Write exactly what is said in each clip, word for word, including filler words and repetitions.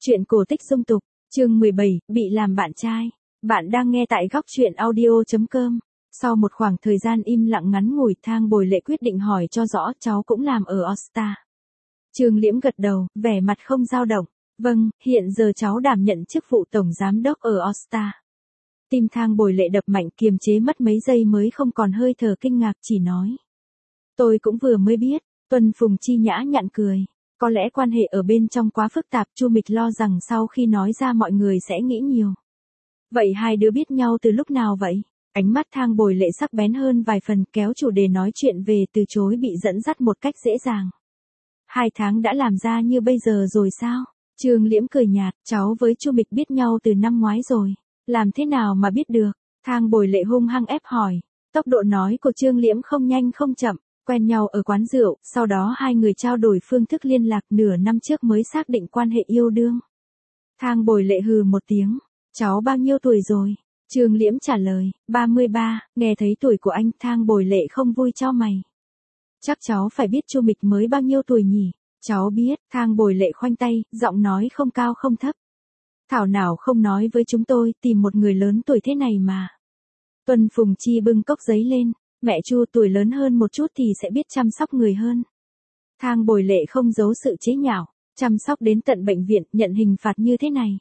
Truyện cổ tích dung tục, chương mười bảy, bị làm bạn trai. Bạn đang nghe tại góc truyện audio chấm com. Sau một khoảng thời gian im lặng ngắn ngủi, Thang Bồi Lệ quyết định hỏi cho rõ, cháu cũng làm ở All-Star. Trương Liễm gật đầu, vẻ mặt không dao động. Vâng, hiện giờ cháu đảm nhận chức vụ tổng giám đốc ở All-Star. Tim Thang Bồi Lệ đập mạnh, kiềm chế mất mấy giây mới không còn hơi thở kinh ngạc, chỉ nói. Tôi cũng vừa mới biết. Tuân Phùng Chi nhã nhặn cười. Có lẽ quan hệ ở bên trong quá phức tạp, Chu Mịch lo rằng sau khi nói ra mọi người sẽ nghĩ nhiều. Vậy hai đứa biết nhau từ lúc nào vậy? Ánh mắt Thang Bồi Lệ sắc bén hơn vài phần, kéo chủ đề nói chuyện về từ chối bị dẫn dắt một cách dễ dàng. Hai tháng đã làm ra như bây giờ rồi sao? Trương Liễm cười nhạt, cháu với Chu Mịch biết nhau từ năm ngoái rồi. Làm thế nào mà biết được? Thang Bồi Lệ hung hăng ép hỏi. Tốc độ nói của Trương Liễm không nhanh không chậm. Quen nhau ở quán rượu, sau đó hai người trao đổi phương thức liên lạc, nửa năm trước mới xác định quan hệ yêu đương. Thang Bồi Lệ hừ một tiếng. Cháu bao nhiêu tuổi rồi? Trương Liễm trả lời, ba mươi ba, nghe thấy tuổi của anh, Thang Bồi Lệ không vui chau mày. Chắc cháu phải biết Chu Mịch mới bao nhiêu tuổi nhỉ? Cháu biết, Thang Bồi Lệ khoanh tay, giọng nói không cao không thấp. Thảo nào không nói với chúng tôi, tìm một người lớn tuổi thế này mà. Tuân Phùng Chi bưng cốc giấy lên. Mẹ Chu, tuổi lớn hơn một chút thì sẽ biết chăm sóc người hơn. Thang Bồi Lệ không giấu sự chế nhạo, chăm sóc đến tận bệnh viện, nhận hình phạt như thế này.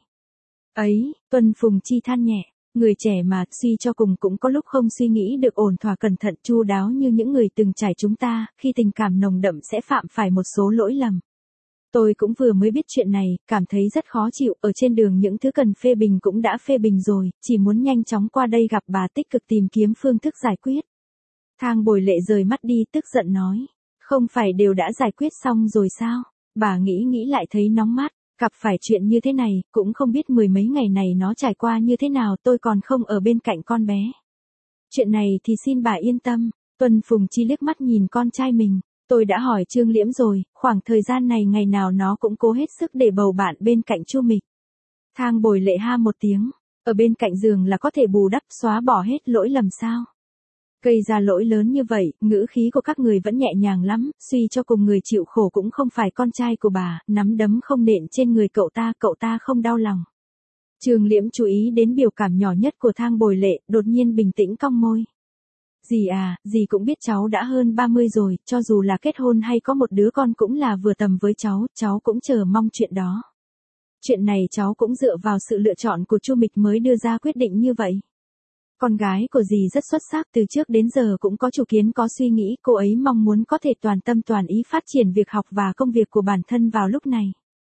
Ấy, Tuân Phùng Chi than nhẹ, người trẻ mà, suy cho cùng cũng có lúc không suy nghĩ được ổn thỏa cẩn thận chu đáo như những người từng trải chúng ta, khi tình cảm nồng đậm sẽ phạm phải một số lỗi lầm. Tôi cũng vừa mới biết chuyện này, cảm thấy rất khó chịu, ở trên đường những thứ cần phê bình cũng đã phê bình rồi, chỉ muốn nhanh chóng qua đây gặp bà tích cực tìm kiếm phương thức giải quyết. Thang Bồi Lệ rời mắt đi, tức giận nói. Không phải đều đã giải quyết xong rồi sao? Bà nghĩ nghĩ lại thấy nóng mắt, gặp phải chuyện như thế này, cũng không biết mười mấy ngày này nó trải qua như thế nào, tôi còn không ở bên cạnh con bé. Chuyện này thì xin bà yên tâm. Tuân Phùng Chi liếc mắt nhìn con trai mình. Tôi đã hỏi Trương Liễm rồi, khoảng thời gian này ngày nào nó cũng cố hết sức để bầu bạn bên cạnh Chu Mịch. Thang Bồi Lệ ha một tiếng. Ở bên cạnh giường là có thể bù đắp, xóa bỏ hết lỗi lầm sao? Gây ra lỗi lớn như vậy, ngữ khí của các người vẫn nhẹ nhàng lắm, suy cho cùng người chịu khổ cũng không phải con trai của bà, nắm đấm không nện trên người cậu ta, cậu ta không đau lòng. Trương Liễm chú ý đến biểu cảm nhỏ nhất của Thang Bồi Lệ, đột nhiên bình tĩnh cong môi. Dì à, dì cũng biết cháu đã hơn ba mươi rồi, cho dù là kết hôn hay có một đứa con cũng là vừa tầm với cháu, cháu cũng chờ mong chuyện đó. Chuyện này cháu cũng dựa vào sự lựa chọn của Chu Mịch mới đưa ra quyết định như vậy. Con gái của dì rất xuất sắc, từ trước đến giờ cũng có chủ kiến, có suy nghĩ, cô ấy mong muốn có thể toàn tâm toàn ý phát triển việc học và công việc của bản thân vào lúc này.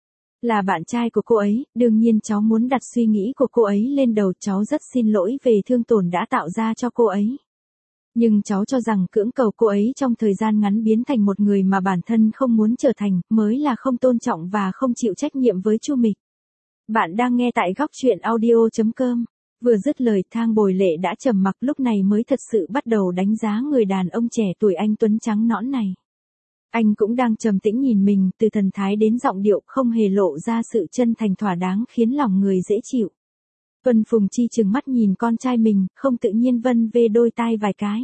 Là bạn trai của cô ấy, đương nhiên cháu muốn đặt suy nghĩ của cô ấy lên đầu, cháu rất xin lỗi về thương tổn đã tạo ra cho cô ấy. Nhưng cháu cho rằng cưỡng cầu cô ấy trong thời gian ngắn biến thành một người mà bản thân không muốn trở thành, mới là không tôn trọng và không chịu trách nhiệm với Chu Mịch. Bạn đang nghe tại góc truyện audio chấm com. Vừa dứt lời, Thang Bồi Lệ đã trầm mặc, lúc này mới thật sự bắt đầu đánh giá người đàn ông trẻ tuổi anh tuấn trắng nõn này. Anh cũng đang trầm tĩnh nhìn mình, từ thần thái đến giọng điệu không hề lộ ra sự chân thành thỏa đáng, khiến lòng người dễ chịu. Tuân Phùng Chi trừng mắt nhìn con trai mình, không tự nhiên vân vê đôi tai vài cái.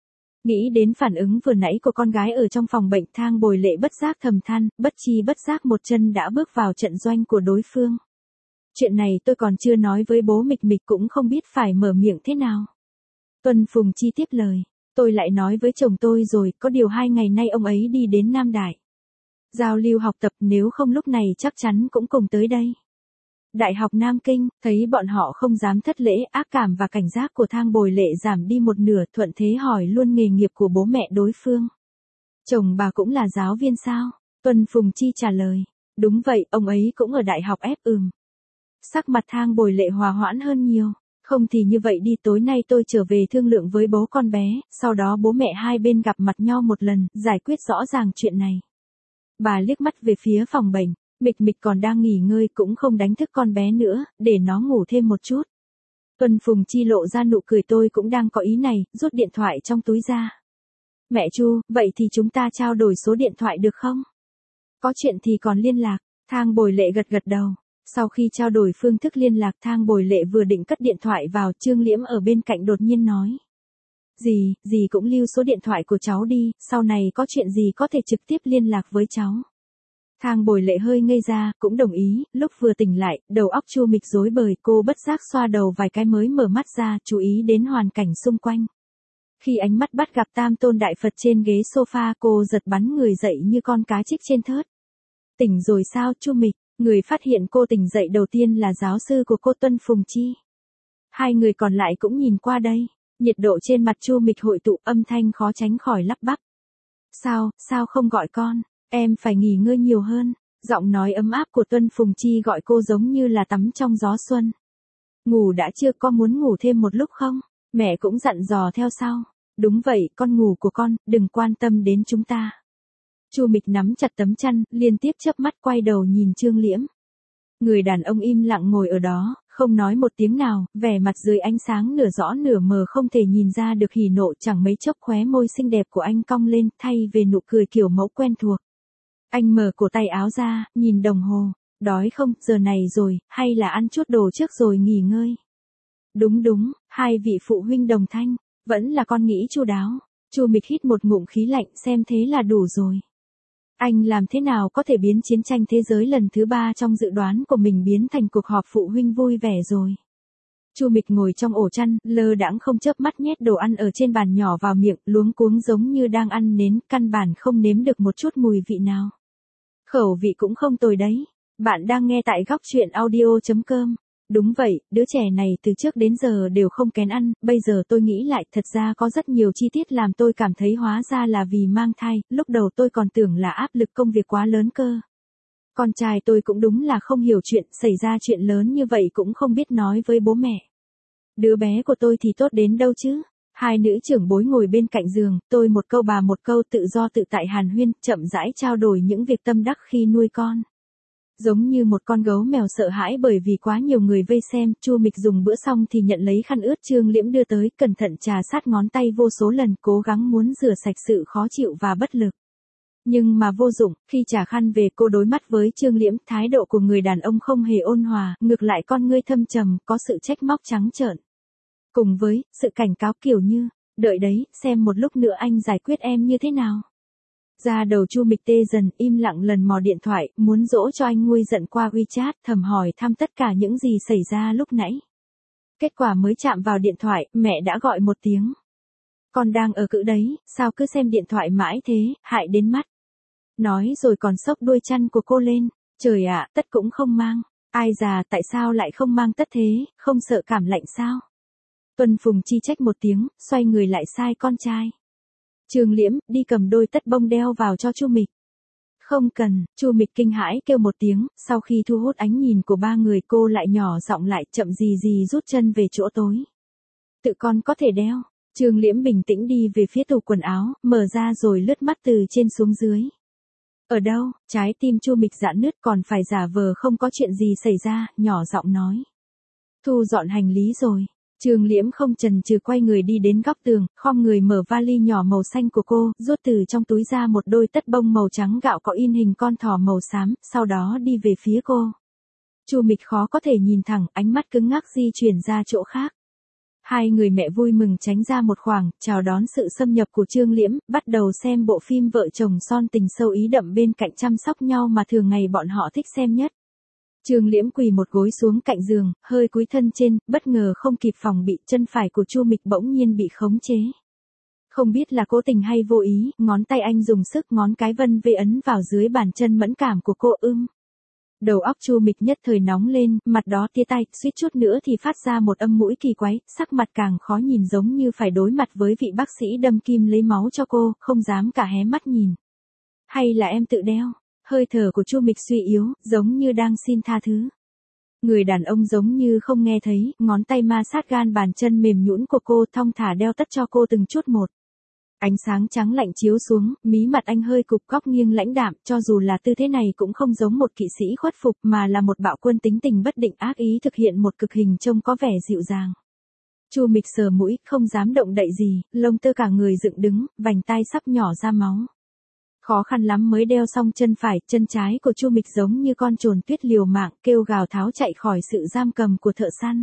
Nghĩ đến phản ứng vừa nãy của con gái ở trong phòng bệnh, Thang Bồi Lệ bất giác thầm than, bất chi bất giác một chân đã bước vào trận doanh của đối phương. Chuyện này tôi còn chưa nói với bố Mịch Mịch, cũng không biết phải mở miệng thế nào. Tuân Phùng Chi tiếp lời, tôi lại nói với chồng tôi rồi, có điều hai ngày nay ông ấy đi đến Nam Đại. Giao lưu học tập, nếu không lúc này chắc chắn cũng cùng tới đây. Đại học Nam Kinh, thấy bọn họ không dám thất lễ, ác cảm và cảnh giác của Thang Bồi Lệ giảm đi một nửa, thuận thế hỏi luôn nghề nghiệp của bố mẹ đối phương. Chồng bà cũng là giáo viên sao? Tuân Phùng Chi trả lời, đúng vậy, ông ấy cũng ở đại học ép ừm. Sắc mặt Thang Bồi Lệ hòa hoãn hơn nhiều. Không thì như vậy đi, tối nay tôi trở về thương lượng với bố con bé, sau đó bố mẹ hai bên gặp mặt nhau một lần, giải quyết rõ ràng chuyện này. Bà liếc mắt về phía phòng bệnh, Mịch Mịch còn đang nghỉ ngơi, cũng không đánh thức con bé nữa, để nó ngủ thêm một chút. Tuân Phùng Chi lộ ra nụ cười, tôi cũng đang có ý này, rút điện thoại trong túi ra. Mẹ Chu, vậy thì chúng ta trao đổi số điện thoại được không? Có chuyện thì còn liên lạc. Thang Bồi Lệ gật gật đầu. Sau khi trao đổi phương thức liên lạc, Thang Bồi Lệ vừa định cất điện thoại vào, Trương Liễm ở bên cạnh đột nhiên nói. Dì, dì cũng lưu số điện thoại của cháu đi, sau này có chuyện gì có thể trực tiếp liên lạc với cháu. Thang Bồi Lệ hơi ngây ra, cũng đồng ý, lúc vừa tỉnh lại, đầu óc Chu Mịch rối bời, cô bất giác xoa đầu vài cái mới mở mắt ra, chú ý đến hoàn cảnh xung quanh. Khi ánh mắt bắt gặp Tam Tôn Đại Phật trên ghế sofa, cô giật bắn người dậy như con cá trích trên thớt. Tỉnh rồi sao, Chu Mịch? Người phát hiện cô tỉnh dậy đầu tiên là giáo sư của cô Tuân Phùng Chi. Hai người còn lại cũng nhìn qua đây. Nhiệt độ trên mặt Chu Mịch hội tụ, âm thanh khó tránh khỏi lắp bắp. Sao, sao không gọi con? Em phải nghỉ ngơi nhiều hơn. Giọng nói ấm áp của Tuân Phùng Chi gọi cô giống như là tắm trong gió xuân. Ngủ đã chưa, con muốn ngủ thêm một lúc không? Mẹ cũng dặn dò theo sau. Đúng vậy, con ngủ của con, đừng quan tâm đến chúng ta. Chu Mịch nắm chặt tấm chăn, liên tiếp chớp mắt quay đầu nhìn Trương Liễm. Người đàn ông im lặng ngồi ở đó, không nói một tiếng nào, vẻ mặt dưới ánh sáng nửa rõ nửa mờ không thể nhìn ra được hỉ nộ, chẳng mấy chốc khóe môi xinh đẹp của anh cong lên, thay về nụ cười kiểu mẫu quen thuộc. Anh mở cổ tay áo ra, nhìn đồng hồ. Đói không, giờ này rồi, hay là ăn chút đồ trước rồi nghỉ ngơi? Đúng đúng, hai vị phụ huynh đồng thanh, vẫn là con nghĩ chu đáo. Chu Mịch hít một ngụm khí lạnh, xem thế là đủ rồi. Anh làm thế nào có thể biến chiến tranh thế giới lần thứ ba trong dự đoán của mình biến thành cuộc họp phụ huynh vui vẻ rồi. Chu Mịch ngồi trong ổ chăn, lơ đãng không chớp mắt nhét đồ ăn ở trên bàn nhỏ vào miệng, luống cuống giống như đang ăn nến, căn bản không nếm được một chút mùi vị nào. Khẩu vị cũng không tồi đấy. Bạn đang nghe tại góc truyện audio chấm com. Đúng vậy, đứa trẻ này từ trước đến giờ đều không kén ăn, bây giờ tôi nghĩ lại, thật ra có rất nhiều chi tiết làm tôi cảm thấy hóa ra là vì mang thai, lúc đầu tôi còn tưởng là áp lực công việc quá lớn cơ. Con trai tôi cũng đúng là không hiểu chuyện, xảy ra chuyện lớn như vậy cũng không biết nói với bố mẹ. Đứa bé của tôi thì tốt đến đâu chứ? Hai nữ trưởng bối ngồi bên cạnh giường, tôi một câu bà một câu tự do tự tại hàn huyên, chậm rãi trao đổi những việc tâm đắc khi nuôi con. Giống như một con gấu mèo sợ hãi bởi vì quá nhiều người vây xem, Chu Mịch dùng bữa xong thì nhận lấy khăn ướt Trương Liễm đưa tới, cẩn thận trà sát ngón tay vô số lần, cố gắng muốn rửa sạch sự khó chịu và bất lực. Nhưng mà vô dụng, khi trả khăn về cô đối mắt với Trương Liễm, thái độ của người đàn ông không hề ôn hòa, ngược lại con ngươi thâm trầm, có sự trách móc trắng trợn. Cùng với, sự cảnh cáo kiểu như, đợi đấy, xem một lúc nữa anh giải quyết em như thế nào. Da đầu Chu Mịch tê dần, im lặng lần mò điện thoại, muốn dỗ cho anh nguôi giận qua WeChat, thầm hỏi thăm tất cả những gì xảy ra lúc nãy. Kết quả mới chạm vào điện thoại, mẹ đã gọi một tiếng. Con đang ở cữ đấy, sao cứ xem điện thoại mãi thế, hại đến mắt. Nói rồi còn xốc đuôi chăn của cô lên, trời ạ, tất cũng không mang. Ai già, tại sao lại không mang tất thế, không sợ cảm lạnh sao? Tuân Phùng Chi trách một tiếng, xoay người lại sai con trai. Trương Liễm, đi cầm đôi tất bông đeo vào cho Chu Mịch. Không cần, Chu Mịch kinh hãi kêu một tiếng, sau khi thu hút ánh nhìn của ba người cô lại nhỏ giọng lại, chậm gì gì rút chân về chỗ tối. Tự con có thể đeo. Trương Liễm bình tĩnh đi về phía tủ quần áo, mở ra rồi lướt mắt từ trên xuống dưới. Ở đâu? Trái tim Chu Mịch giãn nứt, còn phải giả vờ không có chuyện gì xảy ra, nhỏ giọng nói. Thu dọn hành lý rồi. Trương Liễm không chần chừ quay người đi đến góc tường, khom người mở vali nhỏ màu xanh của cô, rút từ trong túi ra một đôi tất bông màu trắng gạo có in hình con thỏ màu xám, sau đó đi về phía cô. Chu Mịch khó có thể nhìn thẳng, ánh mắt cứng ngắc di chuyển ra chỗ khác. Hai người mẹ vui mừng tránh ra một khoảng, chào đón sự xâm nhập của Trương Liễm, bắt đầu xem bộ phim vợ chồng son tình sâu ý đậm bên cạnh chăm sóc nhau mà thường ngày bọn họ thích xem nhất. Trương Liễm quỳ một gối xuống cạnh giường, hơi cúi thân trên, bất ngờ không kịp phòng bị, chân phải của Chu Mịch bỗng nhiên bị khống chế. Không biết là cố tình hay vô ý, ngón tay anh dùng sức ngón cái vân vê ấn vào dưới bàn chân mẫn cảm của cô ưng. Đầu óc Chu Mịch nhất thời nóng lên, mặt đó tia tay, suýt chút nữa thì phát ra một âm mũi kỳ quái, sắc mặt càng khó nhìn giống như phải đối mặt với vị bác sĩ đâm kim lấy máu cho cô, không dám cả hé mắt nhìn. Hay là em tự đeo? Hơi thở của Chu Mịch suy yếu, giống như đang xin tha thứ. Người đàn ông giống như không nghe thấy, ngón tay ma sát gan bàn chân mềm nhũn của cô, thong thả đeo tất cho cô từng chút một. Ánh sáng trắng lạnh chiếu xuống, mí mặt anh hơi cụp góc nghiêng lãnh đạm, cho dù là tư thế này cũng không giống một kỵ sĩ khuất phục mà là một bạo quân tính tình bất định ác ý thực hiện một cực hình trông có vẻ dịu dàng. Chu Mịch sờ mũi, không dám động đậy gì, lông tơ cả người dựng đứng, vành tai sắp nhỏ ra máu. Khó khăn lắm mới đeo xong chân phải, chân trái của Chu Mịch giống như con trồn tuyết liều mạng, kêu gào tháo chạy khỏi sự giam cầm của thợ săn.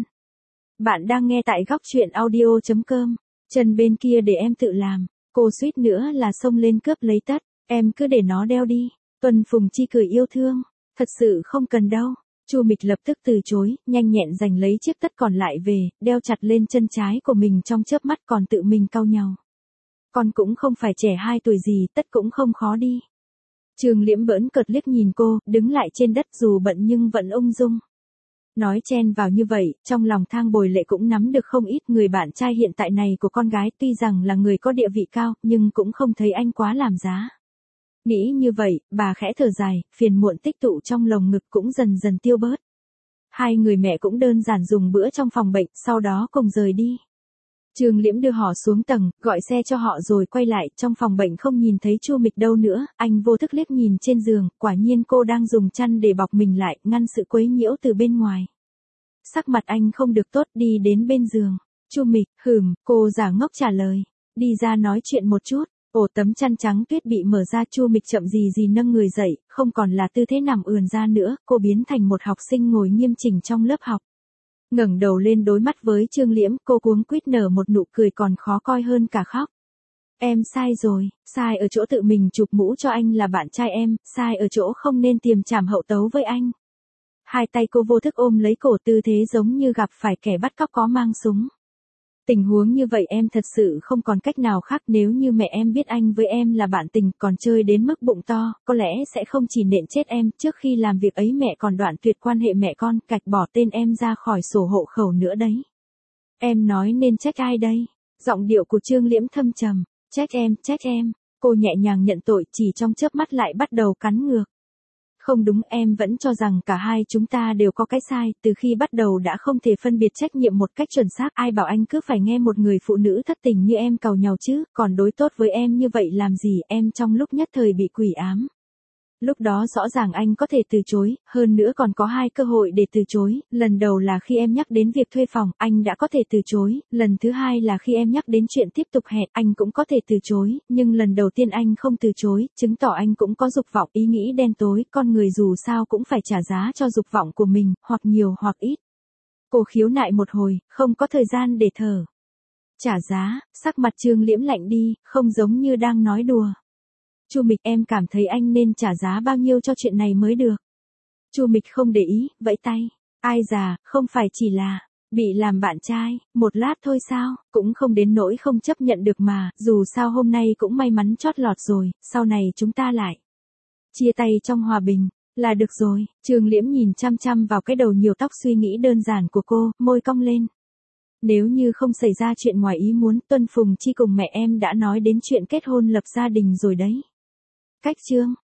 Bạn đang nghe tại góc truyện audio chấm com. Chân bên kia để em tự làm. Cô suýt nữa là xông lên cướp lấy tất. Em cứ để nó đeo đi. Tuân Phùng Chi cười yêu thương, thật sự không cần đâu. Chu Mịch lập tức từ chối, nhanh nhẹn giành lấy chiếc tất còn lại về, đeo chặt lên chân trái của mình trong chớp mắt còn tự mình cau nhàu. Con cũng không phải trẻ hai tuổi gì, tất cũng không khó đi. Trương Liễm bỡn cợt liếc nhìn cô, đứng lại trên đất dù bận nhưng vẫn ung dung. Nói chen vào như vậy, trong lòng Thang Bồi Lệ cũng nắm được không ít. Người bạn trai hiện tại này của con gái tuy rằng là người có địa vị cao, nhưng cũng không thấy anh quá làm giá. Nghĩ như vậy, bà khẽ thở dài, phiền muộn tích tụ trong lồng ngực cũng dần dần tiêu bớt. Hai người mẹ cũng đơn giản dùng bữa trong phòng bệnh, sau đó cùng rời đi. Trương Liễm đưa họ xuống tầng, gọi xe cho họ rồi quay lại, trong phòng bệnh không nhìn thấy Chu Mịch đâu nữa, anh vô thức liếc nhìn trên giường, quả nhiên cô đang dùng chăn để bọc mình lại, ngăn sự quấy nhiễu từ bên ngoài. Sắc mặt anh không được tốt, đi đến bên giường. Chu Mịch, hừm, cô giả ngốc trả lời, đi ra nói chuyện một chút. Ổ tấm chăn trắng tuyết bị mở ra, Chu Mịch chậm gì gì nâng người dậy, không còn là tư thế nằm ườn ra nữa, cô biến thành một học sinh ngồi nghiêm chỉnh trong lớp học. Ngẩng đầu lên đối mắt với Trương Liễm, cô cuống quýt nở một nụ cười còn khó coi hơn cả khóc. Em sai rồi, sai ở chỗ tự mình chụp mũ cho anh là bạn trai em, sai ở chỗ không nên tiềm trảm hậu tấu với anh. Hai tay cô vô thức ôm lấy cổ, tư thế giống như gặp phải kẻ bắt cóc có mang súng. Tình huống như vậy em thật sự không còn cách nào khác, nếu như mẹ em biết anh với em là bạn tình còn chơi đến mức bụng to, có lẽ sẽ không chỉ nện chết em, trước khi làm việc ấy mẹ còn đoạn tuyệt quan hệ mẹ con, cạch bỏ tên em ra khỏi sổ hộ khẩu nữa đấy. Em nói nên trách ai đây? Giọng điệu của Trương Liễm thâm trầm, trách em, trách em, cô nhẹ nhàng nhận tội, chỉ trong chớp mắt lại bắt đầu cắn ngược. Không đúng, em vẫn cho rằng cả hai chúng ta đều có cái sai, từ khi bắt đầu đã không thể phân biệt trách nhiệm một cách chuẩn xác, ai bảo anh cứ phải nghe một người phụ nữ thất tình như em càu nhàu chứ, còn đối tốt với em như vậy làm gì, em trong lúc nhất thời bị quỷ ám. Lúc đó rõ ràng anh có thể từ chối, hơn nữa còn có hai cơ hội để từ chối, lần đầu là khi em nhắc đến việc thuê phòng, anh đã có thể từ chối, lần thứ hai là khi em nhắc đến chuyện tiếp tục hẹn, anh cũng có thể từ chối, nhưng lần đầu tiên anh không từ chối, chứng tỏ anh cũng có dục vọng, ý nghĩ đen tối, con người dù sao cũng phải trả giá cho dục vọng của mình, hoặc nhiều hoặc ít. Cô khiếu nại một hồi, không có thời gian để thở. Trả giá, sắc mặt Trương Liễm lạnh đi, không giống như đang nói đùa. Chu Mịch, em cảm thấy anh nên trả giá bao nhiêu cho chuyện này mới được. Chu Mịch không để ý, vẫy tay. Ai già, không phải chỉ là bị làm bạn trai, một lát thôi sao, cũng không đến nỗi không chấp nhận được mà, dù sao hôm nay cũng may mắn chót lọt rồi, sau này chúng ta lại chia tay trong hòa bình, là được rồi. Trương Liễm nhìn chăm chăm vào cái đầu nhiều tóc suy nghĩ đơn giản của cô, môi cong lên. Nếu như không xảy ra chuyện ngoài ý muốn, Tuân Phùng Chi cùng mẹ em đã nói đến chuyện kết hôn lập gia đình rồi đấy. Cách chương